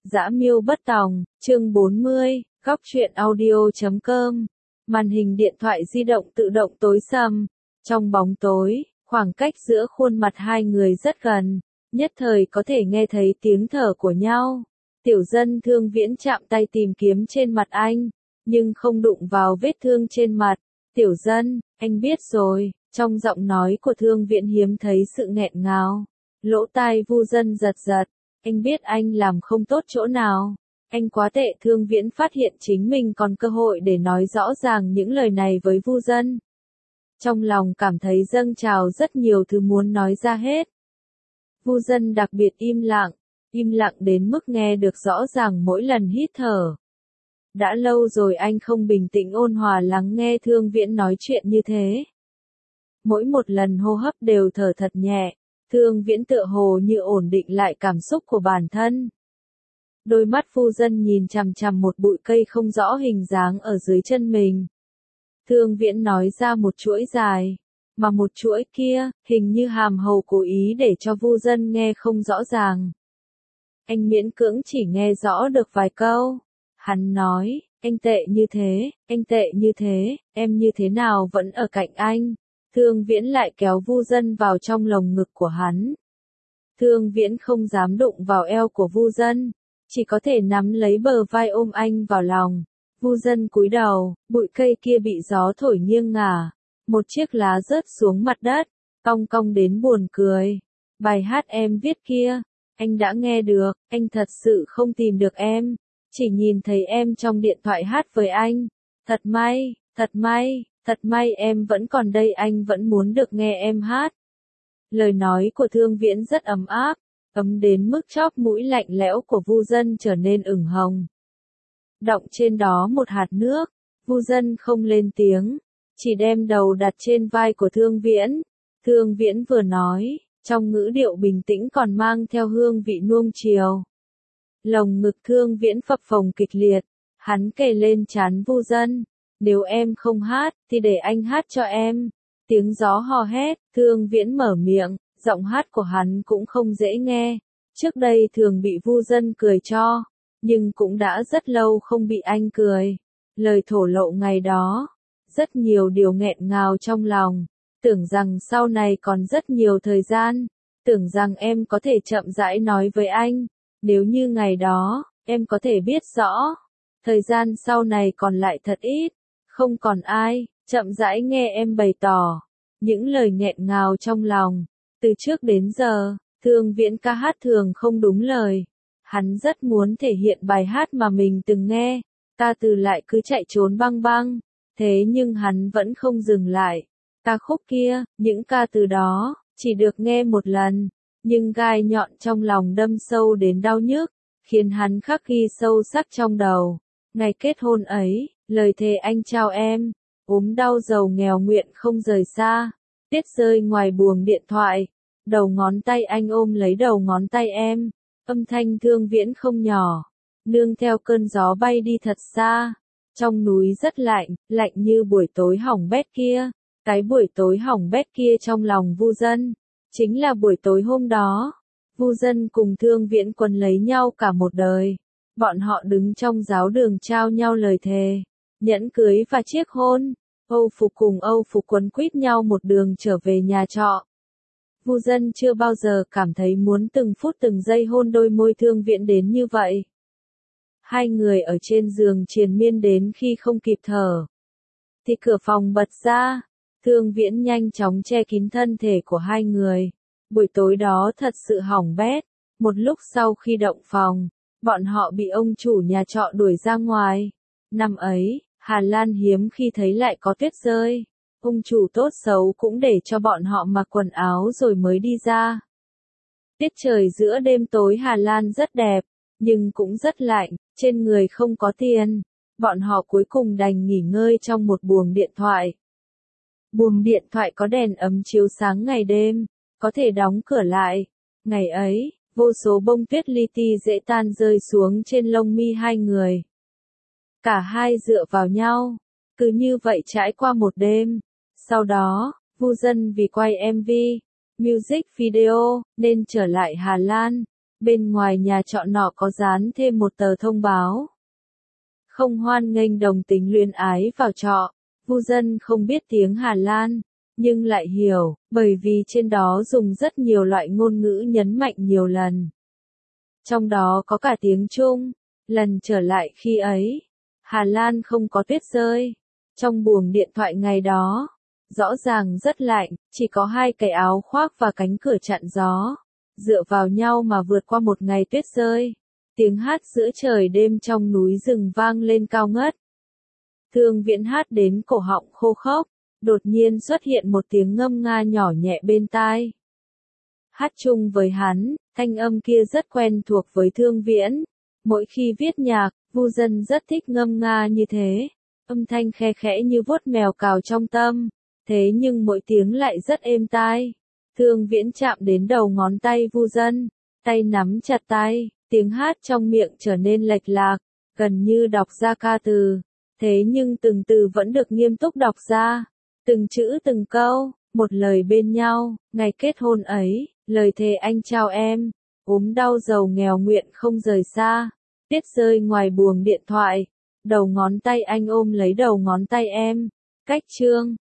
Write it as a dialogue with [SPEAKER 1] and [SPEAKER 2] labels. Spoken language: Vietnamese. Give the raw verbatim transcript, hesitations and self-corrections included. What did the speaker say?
[SPEAKER 1] Dã Miêu Bất Tòng, chương bốn mươi, góc truyện audio chấm com. Màn hình điện thoại di động tự động tối sầm. Trong bóng tối, khoảng cách giữa khuôn mặt hai người rất gần, nhất thời có thể nghe thấy tiếng thở của nhau. Tiểu Dân Thương Viễn chạm tay tìm kiếm trên mặt anh, nhưng không đụng vào vết thương trên mặt. Tiểu Dân, anh biết rồi, trong giọng nói của Thương Viễn hiếm thấy sự nghẹn ngào. Lỗ tai Vu Dân giật giật, anh biết anh làm không tốt chỗ nào. Anh quá tệ. Thương Viễn phát hiện chính mình còn cơ hội để nói rõ ràng những lời này với Vu Dân. Trong lòng cảm thấy dâng trào rất nhiều thứ muốn nói ra hết. Vu Dân đặc biệt im lặng, im lặng đến mức nghe được rõ ràng mỗi lần hít thở. Đã lâu rồi anh không bình tĩnh ôn hòa lắng nghe Thương Viễn nói chuyện như thế. Mỗi một lần hô hấp đều thở thật nhẹ, Thương Viễn tựa hồ như ổn định lại cảm xúc của bản thân. Đôi mắt Vu Dân nhìn chằm chằm một bụi cây không rõ hình dáng ở dưới chân mình. Thương Viễn nói ra một chuỗi dài, mà một chuỗi kia, hình như hàm hầu cố ý để cho Vu Dân nghe không rõ ràng. Anh miễn cưỡng chỉ nghe rõ được vài câu. Hắn nói, anh tệ như thế, anh tệ như thế, em như thế nào vẫn ở cạnh anh. Thương Viễn lại kéo Vu Dân vào trong lồng ngực của hắn. Thương Viễn không dám đụng vào eo của Vu Dân, chỉ có thể nắm lấy bờ vai ôm anh vào lòng. Vu Dân cúi đầu, bụi cây kia bị gió thổi nghiêng ngả, một chiếc lá rớt xuống mặt đất, cong cong đến buồn cười. Bài hát em viết kia, anh đã nghe được, anh thật sự không tìm được em, chỉ nhìn thấy em trong điện thoại hát với anh. Thật may, thật may, thật may em vẫn còn đây, anh vẫn muốn được nghe em hát. Lời nói của Thương Viễn rất ấm áp, ấm đến mức chóp mũi lạnh lẽo của Vu Dân trở nên ửng hồng. Đọng trên đó một hạt nước, Vu Dân không lên tiếng, chỉ đem đầu đặt trên vai của Thương Viễn. Thương Viễn vừa nói, trong ngữ điệu bình tĩnh còn mang theo hương vị nuông chiều. Lồng ngực Thương Viễn phập phồng kịch liệt, hắn kề lên trán Vu Dân. Nếu em không hát, thì để anh hát cho em. Tiếng gió hò hét, Thương Viễn mở miệng, giọng hát của hắn cũng không dễ nghe. Trước đây thường bị Vu Dân cười cho, nhưng cũng đã rất lâu không bị anh cười. Lời thổ lộ ngày đó, rất nhiều điều nghẹn ngào trong lòng. Tưởng rằng sau này còn rất nhiều thời gian, tưởng rằng em có thể chậm rãi nói với anh. Nếu như ngày đó, em có thể biết rõ, thời gian sau này còn lại thật ít, không còn ai, chậm rãi nghe em bày tỏ những lời nghẹn ngào trong lòng. Từ trước đến giờ, Thương Viễn ca hát thường không đúng lời. Hắn rất muốn thể hiện bài hát mà mình từng nghe, ca từ lại cứ chạy trốn băng băng. Thế nhưng hắn vẫn không dừng lại. Ca khúc kia, những ca từ đó, chỉ được nghe một lần, nhưng gai nhọn trong lòng đâm sâu đến đau nhức, khiến hắn khắc ghi sâu sắc trong đầu. Ngày kết hôn ấy, lời thề anh trao em, ốm đau giàu nghèo nguyện không rời xa. Tiết rơi ngoài buồng điện thoại, đầu ngón tay anh ôm lấy đầu ngón tay em, âm thanh Thương Viễn không nhỏ, nương theo cơn gió bay đi thật xa. Trong núi rất lạnh, lạnh như buổi tối hỏng bét kia. Cái buổi tối hỏng bét kia trong lòng Vu Dân, chính là buổi tối hôm đó. Vu Dân cùng Thương Viễn quấn lấy nhau cả một đời. Bọn họ đứng trong giáo đường trao nhau lời thề, nhẫn cưới và chiếc hôn. Âu phục cùng Âu phục quấn quýt nhau một đường trở về nhà trọ. Vu Dân chưa bao giờ cảm thấy muốn từng phút từng giây hôn đôi môi Thương Viễn đến như vậy. Hai người ở trên giường triền miên đến khi không kịp thở, thì cửa phòng bật ra. Thương Viễn nhanh chóng che kín thân thể của hai người. Buổi tối đó thật sự hỏng bét. Một lúc sau khi động phòng, bọn họ bị ông chủ nhà trọ đuổi ra ngoài. Năm ấy, Hà Lan hiếm khi thấy lại có tuyết rơi. Ông chủ tốt xấu cũng để cho bọn họ mặc quần áo rồi mới đi ra. Tiết trời giữa đêm tối Hà Lan rất đẹp, nhưng cũng rất lạnh, trên người không có tiền. Bọn họ cuối cùng đành nghỉ ngơi trong một buồng điện thoại. Buồng điện thoại có đèn ấm chiếu sáng ngày đêm, có thể đóng cửa lại. Ngày ấy, vô số bông tuyết li ti dễ tan rơi xuống trên lông mi hai người. Cả hai dựa vào nhau, cứ như vậy trải qua một đêm. Sau đó, Vu Dân vì quay em vê, music video, nên trở lại Hà Lan. Bên ngoài nhà trọ nọ có dán thêm một tờ thông báo. Không hoan nghênh đồng tính luyến ái vào trọ. Vu Dân không biết tiếng Hà Lan, nhưng lại hiểu, bởi vì trên đó dùng rất nhiều loại ngôn ngữ nhấn mạnh nhiều lần. Trong đó có cả tiếng Trung. Lần trở lại khi ấy, Hà Lan không có tuyết rơi. Trong buồng điện thoại ngày đó, rõ ràng rất lạnh, chỉ có hai cái áo khoác và cánh cửa chặn gió. Dựa vào nhau mà vượt qua một ngày tuyết rơi. Tiếng hát giữa trời đêm trong núi rừng vang lên cao ngất. Thương Viễn hát đến cổ họng khô khốc, đột nhiên xuất hiện một tiếng ngâm nga nhỏ nhẹ bên tai. Hát chung với hắn, thanh âm kia rất quen thuộc với Thương Viễn. Mỗi khi viết nhạc, Vu Dân rất thích ngâm nga như thế. Âm thanh khe khẽ như vuốt mèo cào trong tâm. Thế nhưng mỗi tiếng lại rất êm tai. Thương Viễn chạm đến đầu ngón tay Vu Dân, tay nắm chặt tay, tiếng hát trong miệng trở nên lệch lạc, gần như đọc ra ca từ. Thế nhưng từng từ vẫn được nghiêm túc đọc ra, từng chữ từng câu, một lời bên nhau, ngày kết hôn ấy, lời thề anh trao em, ốm đau giàu nghèo nguyện không rời xa, tuyết rơi ngoài buồng điện thoại, đầu ngón tay anh ôm lấy đầu ngón tay em, cách chương.